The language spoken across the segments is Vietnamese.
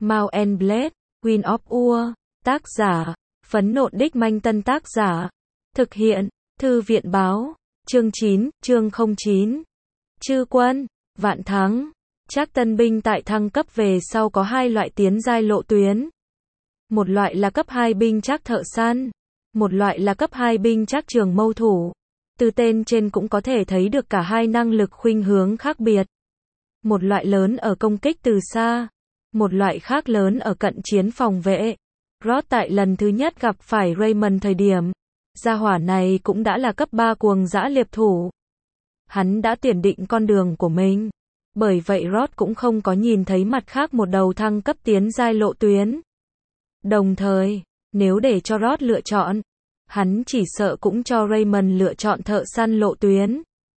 Mount and Blade, Queen of War, tác giả, Phấn Nộn Đích Manh Tân tác giả, thực hiện, Thư viện báo, chương 9, chương 09. Chư quân, vạn thắng. Trác tân binh tại thăng cấp về sau có hai loại tiến giai lộ tuyến. Một loại là cấp 2 binh trác thợ săn, một loại là cấp 2 binh trác trường mâu thủ. Từ tên trên cũng có thể thấy được cả hai năng lực khuynh hướng khác biệt. Một loại lớn ở công kích từ xa, một loại khác lớn ở cận chiến phòng vệ. Rod tại lần thứ nhất gặp phải Raymond thời điểm, gia hỏa này cũng đã là cấp 3 cuồng dã liệp thủ. Hắn đã tiền định con đường của mình. Bởi vậy Rod cũng không có nhìn thấy mặt khác một đầu thăng cấp tiến giai lộ tuyến. Đồng thời, nếu để cho Rod lựa chọn, hắn chỉ sợ cũng cho Raymond lựa chọn thợ săn lộ tuyến.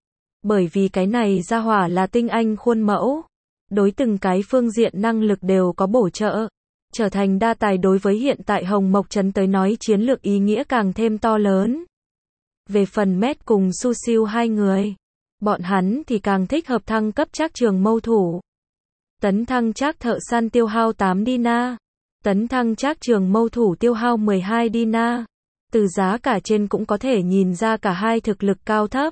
Bởi vì cái này gia hỏa là tinh anh khuôn mẫu. Đối từng cái phương diện năng lực đều có bổ trợ. Trở thành đa tài đối với hiện tại Hồng Mộc Trấn tới nói chiến lược ý nghĩa càng thêm to lớn. Về phần Matt cùng Su Siu hai người, bọn hắn thì càng thích hợp thăng cấp trác trường mâu thủ. Tấn thăng trác thợ săn tiêu hao 8 Dina. Tấn thăng trác trường mâu thủ tiêu hao 12 Dina. Từ giá cả trên cũng có thể nhìn ra cả hai thực lực cao thấp.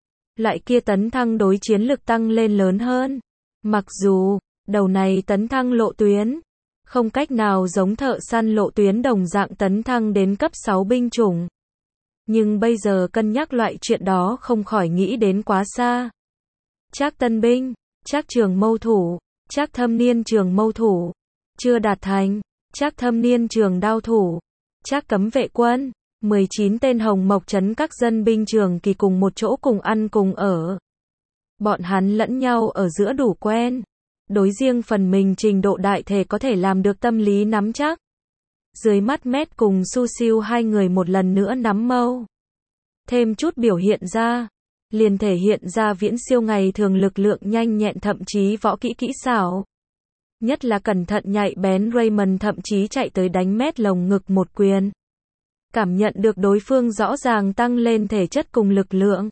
Lại kia tấn thăng đối chiến lực tăng lên lớn hơn. Mặc dù, đầu này tấn thăng lộ tuyến, không cách nào giống thợ săn lộ tuyến đồng dạng tấn thăng đến cấp 6 binh chủng. Nhưng bây giờ cân nhắc loại chuyện đó không khỏi nghĩ đến quá xa. Trác tân binh, trác trường mâu thủ, trác thâm niên trường mâu thủ, chưa đạt thành, trác thâm niên trường đao thủ, trác cấm vệ quân, 19 tên Hồng Mộc Trấn các dân binh trường kỳ cùng một chỗ cùng ăn cùng ở. Bọn hắn lẫn nhau ở giữa đủ quen. Đối riêng phần mình trình độ đại thể có thể làm được tâm lý nắm chắc. Dưới mắt Matt cùng Su Siu hai người một lần nữa nắm mâu. Thêm chút biểu hiện ra, liền thể hiện ra viễn siêu ngày thường lực lượng nhanh nhẹn thậm chí võ kỹ kỹ xảo. Nhất là cẩn thận nhạy bén Raymond thậm chí chạy tới đánh Matt lồng ngực một quyền. Cảm nhận được đối phương rõ ràng tăng lên thể chất cùng lực lượng.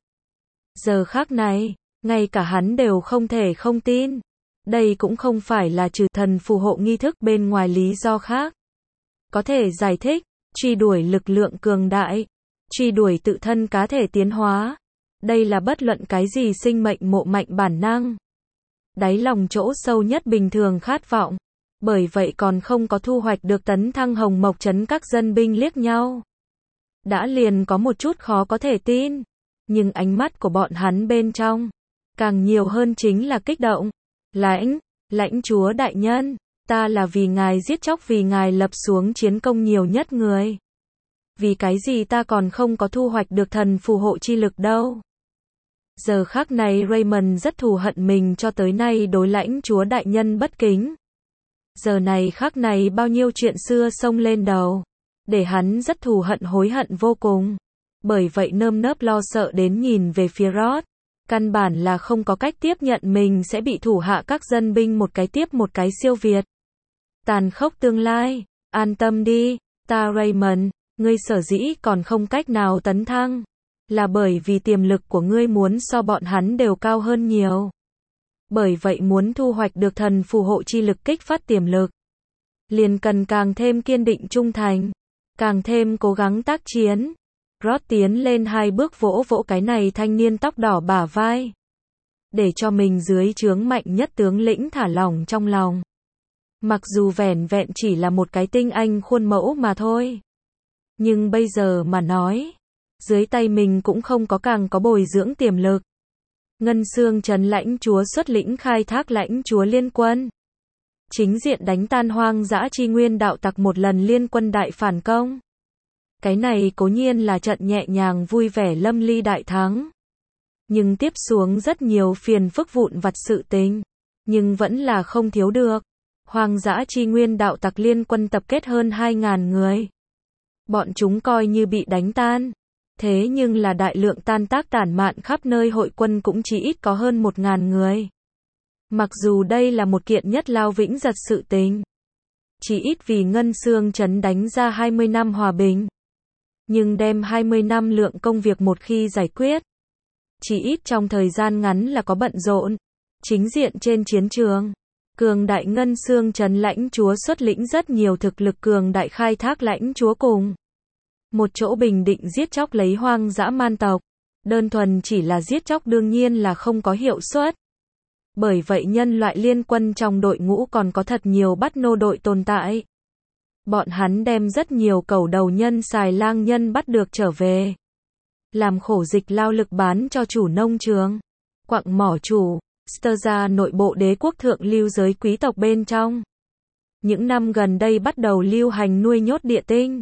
Giờ khắc này, ngay cả hắn đều không thể không tin. Đây cũng không phải là trừ thần phù hộ nghi thức bên ngoài lý do khác. Có thể giải thích, truy đuổi lực lượng cường đại, truy đuổi tự thân cá thể tiến hóa. Đây là bất luận cái gì sinh mệnh mộ mạnh bản năng. Đáy lòng chỗ sâu nhất bình thường khát vọng. Bởi vậy còn không có thu hoạch được tấn thăng Hồng Mộc Trấn các dân binh liếc nhau. Đã liền có một chút khó có thể tin. Nhưng ánh mắt của bọn hắn bên trong, càng nhiều hơn chính là kích động. Lãnh chúa đại nhân, ta là vì ngài giết chóc vì ngài lập xuống chiến công nhiều nhất người. Vì cái gì ta còn không có thu hoạch được thần phù hộ chi lực đâu. Giờ khắc này Raymond rất thù hận mình cho tới nay đối lãnh chúa đại nhân bất kính. Giờ này khắc này bao nhiêu chuyện xưa xông lên đầu. Để hắn rất thù hận hối hận vô cùng. Bởi vậy nơm nớp lo sợ đến nhìn về phía Rod. Căn bản là không có cách tiếp nhận mình sẽ bị thủ hạ các dân binh một cái tiếp một cái siêu việt. Tàn khốc tương lai, an tâm đi, ta Raymond, ngươi sở dĩ còn không cách nào tấn thăng. Là bởi vì tiềm lực của ngươi muốn so bọn hắn đều cao hơn nhiều. Bởi vậy muốn thu hoạch được thần phù hộ chi lực kích phát tiềm lực. Liền cần càng thêm kiên định trung thành, càng thêm cố gắng tác chiến. Rod tiến lên hai bước vỗ vỗ cái này thanh niên tóc đỏ bả vai. Để cho mình dưới trướng mạnh nhất tướng lĩnh thả lỏng trong lòng. Mặc dù vẻn vẹn chỉ là một cái tinh anh khuôn mẫu mà thôi. Nhưng bây giờ mà nói, dưới tay mình cũng không có càng có bồi dưỡng tiềm lực. Ngân Xương Trấn lãnh chúa xuất lĩnh khai thác lãnh chúa liên quân. Chính diện đánh tan hoang dã chi nguyên đạo tặc một lần liên quân đại phản công. Cái này cố nhiên là trận nhẹ nhàng vui vẻ lâm ly đại thắng. Nhưng tiếp xuống rất nhiều phiền phức vụn vặt sự tình. Nhưng vẫn là không thiếu được. Hoang dã chi nguyên đạo tặc liên quân tập kết hơn 2.000 người. Bọn chúng coi như bị đánh tan. Thế nhưng là đại lượng tan tác tản mạn khắp nơi hội quân cũng chỉ ít có hơn 1.000 người. Mặc dù đây là một kiện nhất lao vĩnh giật sự tình. Chỉ ít vì Ngân Xương Trấn đánh ra 20 năm hòa bình. Nhưng đem 20 năm lượng công việc một khi giải quyết. Chỉ ít trong thời gian ngắn là có bận rộn. Chính diện trên chiến trường. Cường đại ngân xương trấn lãnh chúa xuất lĩnh rất nhiều thực lực cường đại khai thác lãnh chúa cùng một chỗ bình định giết chóc lấy hoang dã man tộc. Đơn thuần chỉ là giết chóc đương nhiên là không có hiệu suất. Bởi vậy nhân loại liên quân trong đội ngũ còn có thật nhiều bắt nô đội tồn tại. Bọn hắn đem rất nhiều cẩu đầu nhân xài lang nhân bắt được trở về. Làm khổ dịch lao lực bán cho chủ nông trường, quặng mỏ chủ, Sterza nội bộ đế quốc thượng lưu giới quý tộc bên trong. Những năm gần đây bắt đầu lưu hành nuôi nhốt địa tinh.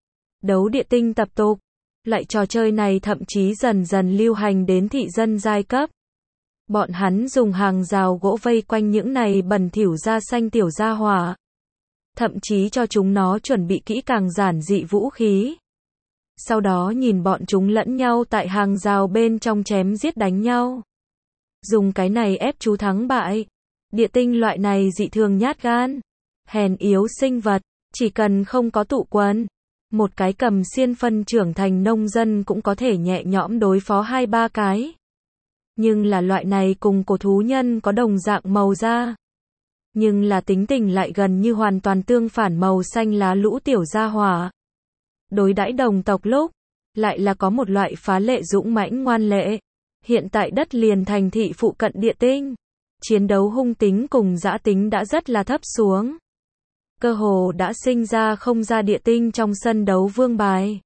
Đấu địa tinh tập tục. Loại trò chơi này thậm chí dần dần lưu hành đến thị dân giai cấp. Bọn hắn dùng hàng rào gỗ vây quanh những này bẩn thỉu da xanh tiểu gia hỏa. Thậm chí cho chúng nó chuẩn bị kỹ càng giản dị vũ khí. Sau đó nhìn bọn chúng lẫn nhau tại hàng rào bên trong chém giết đánh nhau. Dùng cái này ép chú thắng bại. Địa tinh loại này dị thường nhát gan, hèn yếu sinh vật, chỉ cần không có tụ quần. Một cái cầm xiên phân trưởng thành nông dân cũng có thể nhẹ nhõm đối phó 2-3 cái. Nhưng là loại này cùng cổ thú nhân có đồng dạng màu da. Nhưng là tính tình lại gần như hoàn toàn tương phản màu xanh lá lũ tiểu gia hỏa. Đối đãi đồng tộc lúc, lại là có một loại phá lệ dũng mãnh ngoan lệ. Hiện tại đất liền thành thị phụ cận địa tinh. Chiến đấu hung tính cùng dã tính đã rất là thấp xuống. Cơ hồ đã sinh ra không ra địa tinh trong sân đấu vương bài.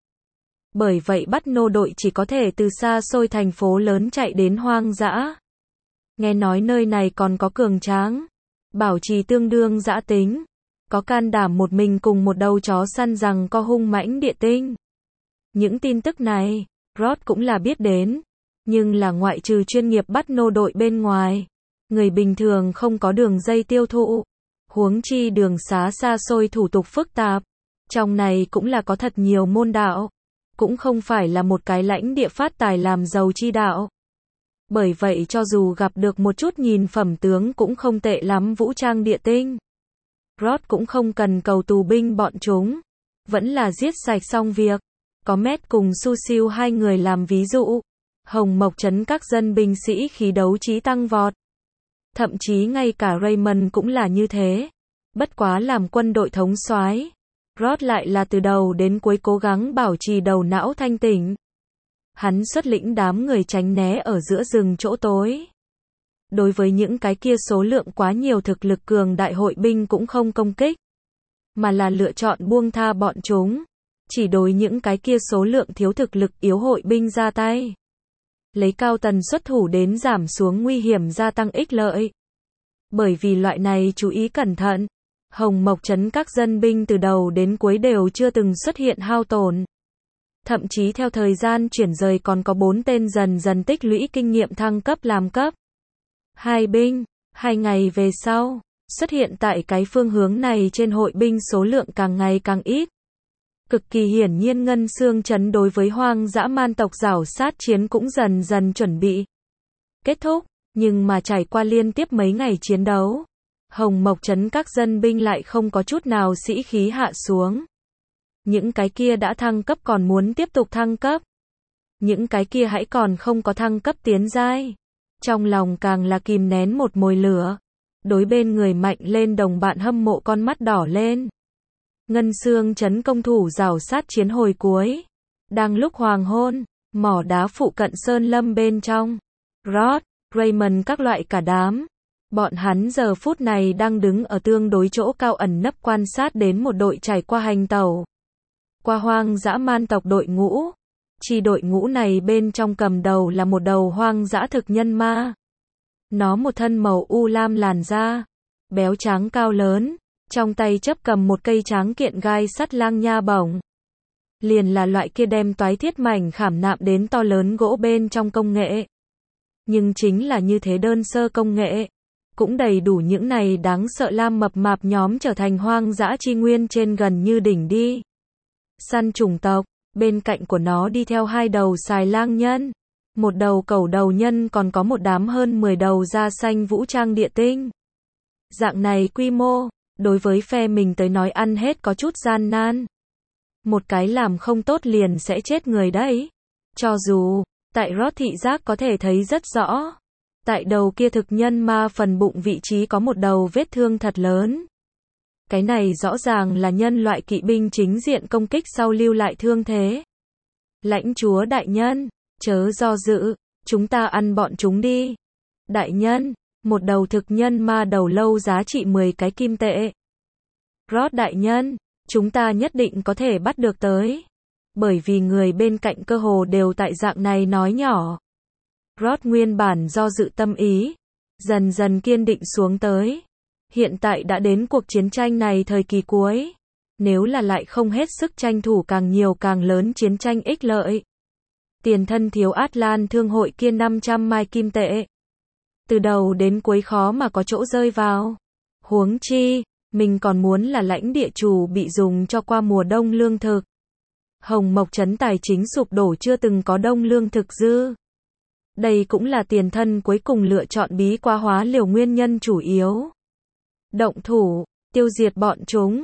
Bởi vậy bắt nô đội chỉ có thể từ xa xôi thành phố lớn chạy đến hoang dã. Nghe nói nơi này còn có cường tráng, bảo trì tương đương dã tính, có can đảm một mình cùng một đầu chó săn rằng có hung mãnh địa tinh. Những tin tức này, Rod cũng là biết đến, nhưng là ngoại trừ chuyên nghiệp bắt nô đội bên ngoài, người bình thường không có đường dây tiêu thụ. Huống chi đường xá xa xôi thủ tục phức tạp, trong này cũng là có thật nhiều môn đạo, cũng không phải là một cái lãnh địa phát tài làm giàu chi đạo. Bởi vậy cho dù gặp được một chút nhìn phẩm tướng cũng không tệ lắm vũ trang địa tinh, Rod cũng không cần cầu tù binh bọn chúng, vẫn là giết sạch xong việc. Có Matt cùng Su Siu hai người làm ví dụ, Hồng Mộc trấn các dân binh sĩ khí đấu trí tăng vọt. Thậm chí ngay cả Raymond cũng là như thế. Bất quá làm quân đội thống soái, Rod lại là từ đầu đến cuối cố gắng bảo trì đầu não thanh tỉnh. Hắn xuất lĩnh đám người tránh né ở giữa rừng chỗ tối. Đối với những cái kia số lượng quá nhiều thực lực cường đại hội binh cũng không công kích, mà là lựa chọn buông tha bọn chúng. Chỉ đối những cái kia số lượng thiếu thực lực yếu hội binh ra tay. Lấy cao tần xuất thủ đến giảm xuống nguy hiểm gia tăng ích lợi. Bởi vì loại này chú ý cẩn thận, Hồng Mộc trấn các dân binh từ đầu đến cuối đều chưa từng xuất hiện hao tổn. Thậm chí theo thời gian chuyển rời còn có 4 tên dần dần tích lũy kinh nghiệm thăng cấp làm cấp 2 binh. 2 ngày về sau, xuất hiện tại cái phương hướng này trên hội binh số lượng càng ngày càng ít. Cực kỳ hiển nhiên ngân xương trấn đối với hoang dã man tộc rảo sát chiến cũng dần dần chuẩn bị kết thúc, nhưng mà trải qua liên tiếp mấy ngày chiến đấu, Hồng Mộc trấn các dân binh lại không có chút nào sĩ khí hạ xuống. Những cái kia đã thăng cấp còn muốn tiếp tục thăng cấp. Những cái kia hãy còn không có thăng cấp tiến giai. Trong lòng càng là kìm nén một mồi lửa. Đối bên người mạnh lên đồng bạn hâm mộ con mắt đỏ lên. Ngân xương trấn công thủ rảo sát chiến hồi cuối. Đang lúc hoàng hôn, mỏ đá phụ cận sơn lâm bên trong. Rod, Raymond các loại cả đám. Bọn hắn giờ phút này đang đứng ở tương đối chỗ cao ẩn nấp quan sát đến một đội trải qua hành tẩu qua hoang dã man tộc đội ngũ. Chi đội ngũ này bên trong cầm đầu là một đầu hoang dã thực nhân ma. Nó một thân màu u lam làn da, béo trắng cao lớn, trong tay chấp cầm một cây tráng kiện gai sắt lang nha bổng. Liền là loại kia đem toái thiết mảnh khảm nạm đến to lớn gỗ bên trong công nghệ. Nhưng chính là như thế đơn sơ công nghệ, cũng đầy đủ những này đáng sợ lam mập mạp nhóm trở thành hoang dã chi nguyên trên gần như đỉnh đi. Săn chủng tộc, bên cạnh của nó đi theo 2 đầu xài lang nhân, một đầu cẩu đầu nhân còn có một đám hơn 10 đầu da xanh vũ trang địa tinh. Dạng này quy mô, đối với phe mình tới nói ăn hết có chút gian nan. Một cái làm không tốt liền sẽ chết người đấy. Cho dù, tại Rod thị giác có thể thấy rất rõ. Tại đầu kia thực nhân ma phần bụng vị trí có một đầu vết thương thật lớn. Cái này rõ ràng là nhân loại kỵ binh chính diện công kích sau lưu lại thương thế. Lãnh chúa đại nhân, chớ do dự, chúng ta ăn bọn chúng đi. Đại nhân, một đầu thực nhân ma đầu lâu giá trị 10 cái kim tệ. Rod đại nhân, chúng ta nhất định có thể bắt được tới. Bởi vì người bên cạnh cơ hồ đều tại dạng này nói nhỏ. Rod nguyên bản do dự tâm ý, dần dần kiên định xuống tới. Hiện tại đã đến cuộc chiến tranh này thời kỳ cuối. Nếu là lại không hết sức tranh thủ càng nhiều càng lớn chiến tranh ích lợi. Tiền thân thiếu Atlan thương hội kia 500 mai kim tệ. Từ đầu đến cuối khó mà có chỗ rơi vào. Huống chi, mình còn muốn là lãnh địa chủ bị dùng cho qua mùa đông lương thực. Hồng Mộc trấn tài chính sụp đổ chưa từng có đông lương thực dư. Đây cũng là tiền thân cuối cùng lựa chọn bí quá hóa liều nguyên nhân chủ yếu. Động thủ, tiêu diệt bọn chúng.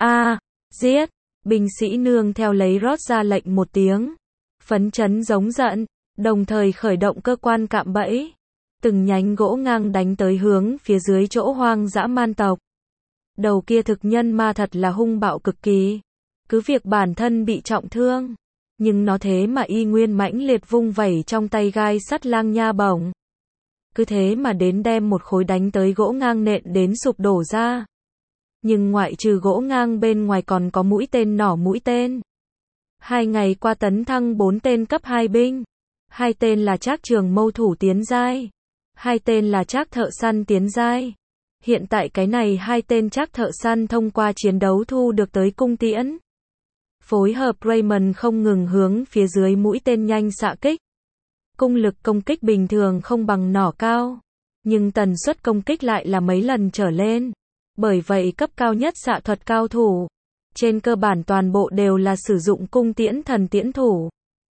Giết. Binh sĩ nương theo lấy Rod ra lệnh một tiếng. Phấn chấn giống giận, đồng thời khởi động cơ quan cạm bẫy. Từng nhánh gỗ ngang đánh tới hướng phía dưới chỗ hoang dã man tộc. Đầu kia thực nhân ma thật là hung bạo cực kỳ. Cứ việc bản thân bị trọng thương, nhưng nó thế mà y nguyên mãnh liệt vung vẩy trong tay gai sắt lang nha bổng. Cứ thế mà đến đem một khối đánh tới gỗ ngang nện đến sụp đổ ra. Nhưng ngoại trừ gỗ ngang bên ngoài còn có mũi tên nỏ mũi tên. 2 ngày qua tấn thăng 4 tên cấp 2 binh. 2 tên là trác trường mâu thủ tiến giai. 2 tên là trác thợ săn tiến giai. Hiện tại cái này 2 tên trác thợ săn thông qua chiến đấu thu được tới cung tiễn. Phối hợp Raymond không ngừng hướng phía dưới mũi tên nhanh xạ kích. Cung lực công kích bình thường không bằng nỏ cao, nhưng tần suất công kích lại là mấy lần trở lên. Bởi vậy cấp cao nhất xạ thuật cao thủ, trên cơ bản toàn bộ đều là sử dụng cung tiễn thần tiễn thủ.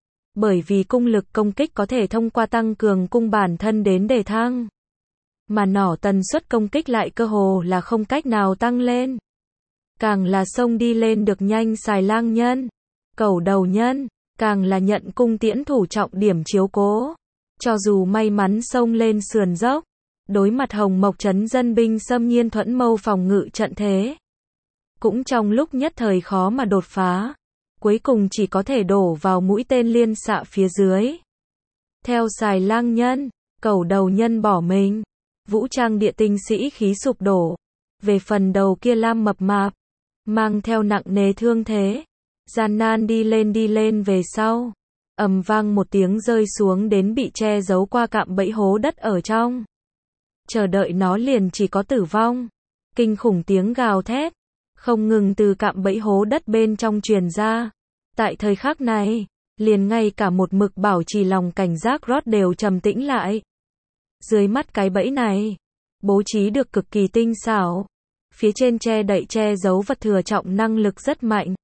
Bởi vì cung lực công kích có thể thông qua tăng cường cung bản thân đến để thăng. Mà nỏ tần suất công kích lại cơ hồ là không cách nào tăng lên. Càng là xông đi lên được nhanh xài lang nhân, cẩu đầu nhân, càng là nhận cung tiễn thủ trọng điểm chiếu cố. Cho dù may mắn xông lên sườn dốc, đối mặt Hồng Mộc trấn dân binh xâm nhiên thuẫn mâu phòng ngự trận thế. Cũng trong lúc nhất thời khó mà đột phá, cuối cùng chỉ có thể đổ vào mũi tên liên xạ phía dưới. Theo xài lang nhân, cẩu đầu nhân bỏ mình, vũ trang địa tinh sĩ khí sụp đổ. Về phần đầu kia lam mập mạp, mang theo nặng nề thương thế, gian nan đi lên về sau, ầm vang một tiếng rơi xuống đến bị che giấu qua cạm bẫy hố đất ở trong. Chờ đợi nó liền chỉ có tử vong. Kinh khủng tiếng gào thét không ngừng từ cạm bẫy hố đất bên trong truyền ra. Tại thời khắc này, liền ngay cả một mực bảo trì lòng cảnh giác Rod đều trầm tĩnh lại. Dưới mắt cái bẫy này, bố trí được cực kỳ tinh xảo. Phía trên che đậy che giấu vật thừa trọng năng lực rất mạnh.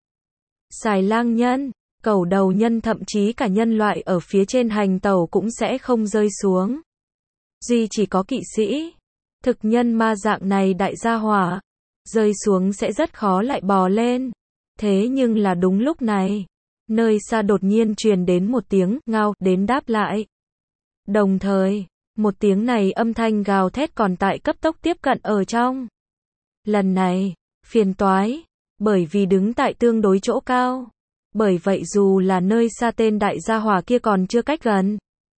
Xài lang nhân, cẩu đầu nhân thậm chí cả nhân loại ở phía trên hành tàu cũng sẽ không rơi xuống. Duy chỉ có kỵ sĩ, thực nhân ma dạng này đại gia hỏa, rơi xuống sẽ rất khó lại bò lên. Thế nhưng là đúng lúc này, nơi xa đột nhiên truyền đến một tiếng ngao đến đáp lại. Đồng thời, một tiếng này âm thanh gào thét còn tại cấp tốc tiếp cận ở trong. Lần này, phiền toái, bởi vì đứng tại tương đối chỗ cao. Bởi vậy dù là nơi xa tên đại gia hỏa kia còn chưa cách gần,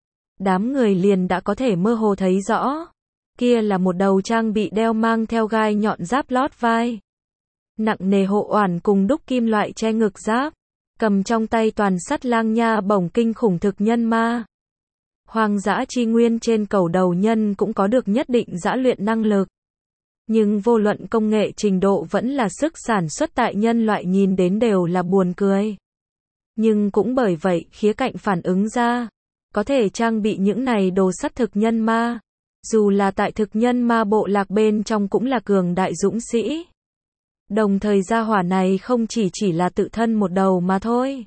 đám người liền đã có thể mơ hồ thấy rõ. Kia là một đầu trang bị đeo mang theo gai nhọn giáp lót vai. Nặng nề hộ oản cùng đúc kim loại che ngực giáp. Cầm trong tay toàn sắt lang nha bổng kinh khủng thực nhân ma. Hoang dã chi nguyên trên cẩu đầu nhân cũng có được nhất định dã luyện năng lực. Nhưng vô luận công nghệ trình độ vẫn là sức sản xuất tại nhân loại nhìn đến đều là buồn cười. Nhưng cũng bởi vậy khía cạnh phản ứng ra, có thể trang bị những này đồ sắt thực nhân ma. Dù là tại thực nhân ma bộ lạc bên trong cũng là cường đại dũng sĩ. Đồng thời gia hỏa này không chỉ là tự thân một đầu mà thôi.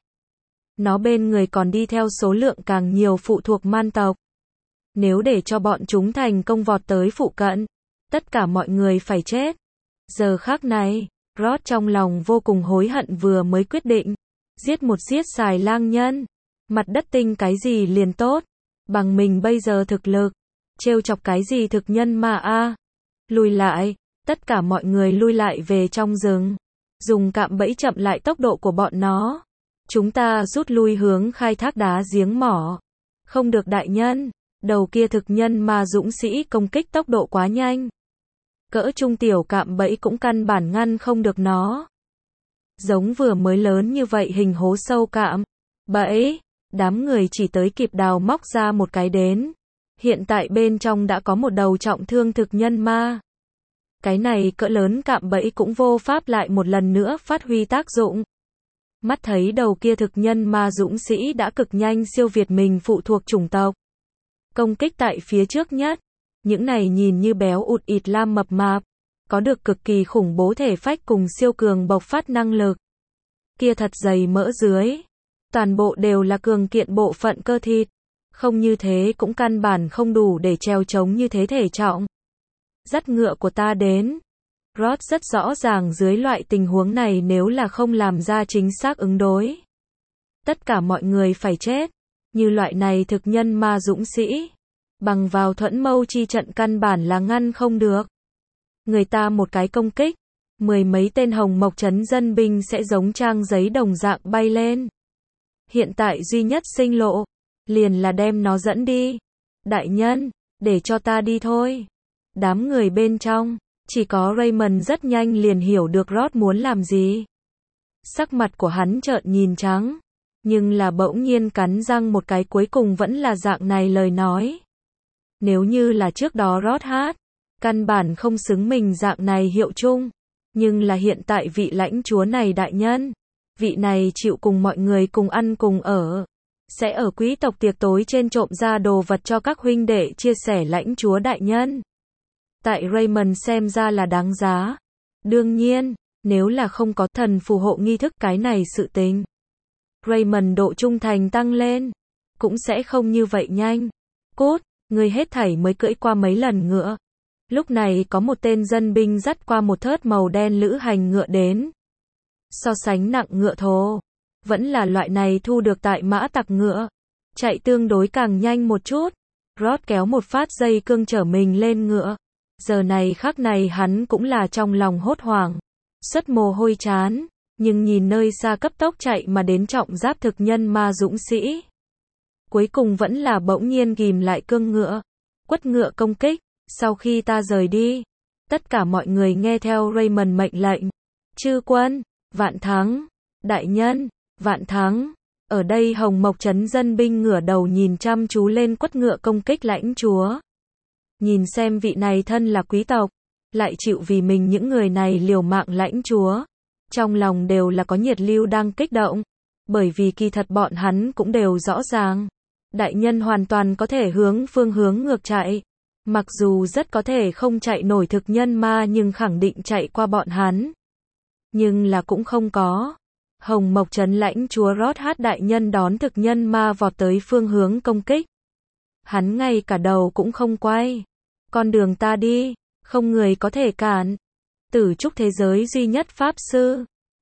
Nó bên người còn đi theo số lượng càng nhiều phụ thuộc man tộc. Nếu để cho bọn chúng thành công vọt tới phụ cận, tất cả mọi người phải chết. Giờ khắc này, Rod trong lòng vô cùng hối hận vừa mới quyết định. Giết xài lang nhân. Mặt đất tinh cái gì liền tốt. Bằng mình bây giờ thực lực, Trêu chọc cái gì thực nhân ma a? Lùi lại, tất cả mọi người lui lại về trong rừng. Dùng cạm bẫy chậm lại tốc độ của bọn nó. Chúng ta rút lui hướng khai thác đá giếng mỏ. Không được đại nhân, đầu kia thực nhân ma dũng sĩ công kích tốc độ quá nhanh. Cỡ trung tiểu cạm bẫy cũng căn bản ngăn không được nó. Giống vừa mới lớn như vậy hình hố sâu cạm bẫy, đám người chỉ tới kịp đào móc ra một cái đến. Hiện tại bên trong đã có một đầu trọng thương thực nhân ma. Cái này cỡ lớn cạm bẫy cũng vô pháp lại một lần nữa phát huy tác dụng. Mắt thấy đầu kia thực nhân ma dũng sĩ đã cực nhanh siêu việt mình phụ thuộc chủng tộc. Công kích tại phía trước nhất. Những này nhìn như béo ụt ịt lam mập mạp. Có được cực kỳ khủng bố thể phách cùng siêu cường bộc phát năng lực. Kia thật dày mỡ dưới. Toàn bộ đều là cường kiện bộ phận cơ thịt. Không như thế cũng căn bản không đủ để trèo chống như thế thể trọng. Dắt ngựa của ta đến. Rod rất rõ ràng dưới loại tình huống này nếu là không làm ra chính xác ứng đối. Tất cả mọi người phải chết. Như loại này thực nhân ma dũng sĩ. Bằng vào thuẫn mâu chi trận căn bản là ngăn không được. Người ta một cái công kích. 10 mấy tên hồng mộc trấn dân binh sẽ giống trang giấy đồng dạng bay lên. Hiện tại duy nhất sinh lộ. Liền là đem nó dẫn đi. Đại nhân, để cho ta đi thôi. Đám người bên trong. Chỉ có Raymond rất nhanh liền hiểu được Rod muốn làm gì. Sắc mặt của hắn trợn nhìn trắng. Nhưng là bỗng nhiên cắn răng một cái cuối cùng vẫn là dạng này lời nói. Nếu như là trước đó Rod hát. Căn bản không xứng mình dạng này hiệu chung. Nhưng là hiện tại vị lãnh chúa này đại nhân. Vị này chịu cùng mọi người cùng ăn cùng ở. Sẽ ở quý tộc tiệc tối trên trộm ra đồ vật cho các huynh đệ chia sẻ lãnh chúa đại nhân. Tại Raymond xem ra là đáng giá. Đương nhiên, nếu là không có thần phù hộ nghi thức cái này sự tình. Raymond độ trung thành tăng lên. Cũng sẽ không như vậy nhanh. Cốt, người hết thảy mới cưỡi qua mấy lần ngựa. Lúc này có một tên dân binh dắt qua một thớt màu đen lữ hành ngựa đến. So sánh nặng ngựa thồ. Vẫn là loại này thu được tại mã tặc ngựa. Chạy tương đối càng nhanh một chút. Rod kéo một phát dây cương chở mình lên ngựa. Giờ này khắc này hắn cũng là trong lòng hốt hoảng. Xuất mồ hôi chán. Nhưng nhìn nơi xa cấp tốc chạy mà đến trọng giáp thực nhân ma dũng sĩ. Cuối cùng vẫn là bỗng nhiên ghim lại cương ngựa. Quất ngựa công kích. Sau khi ta rời đi. Tất cả mọi người nghe theo Raymond mệnh lệnh. Chư quân, vạn thắng. Đại nhân, vạn thắng. Ở đây hồng mộc trấn dân binh ngửa đầu nhìn chăm chú lên quất ngựa công kích lãnh chúa. Nhìn xem vị này thân là quý tộc. Lại chịu vì mình những người này liều mạng lãnh chúa. Trong lòng đều là có nhiệt lưu đang kích động. Bởi vì kỳ thật bọn hắn cũng đều rõ ràng. Đại nhân hoàn toàn có thể hướng phương hướng ngược chạy. Mặc dù rất có thể không chạy nổi thực nhân ma nhưng khẳng định chạy qua bọn hắn. Nhưng là cũng không có. Hồng mộc trấn lãnh chúa Rod hát đại nhân đón thực nhân ma vọt tới phương hướng công kích. Hắn ngay cả đầu cũng không quay. Con đường ta đi, không người có thể cản. Tử trúc thế giới duy nhất pháp sư.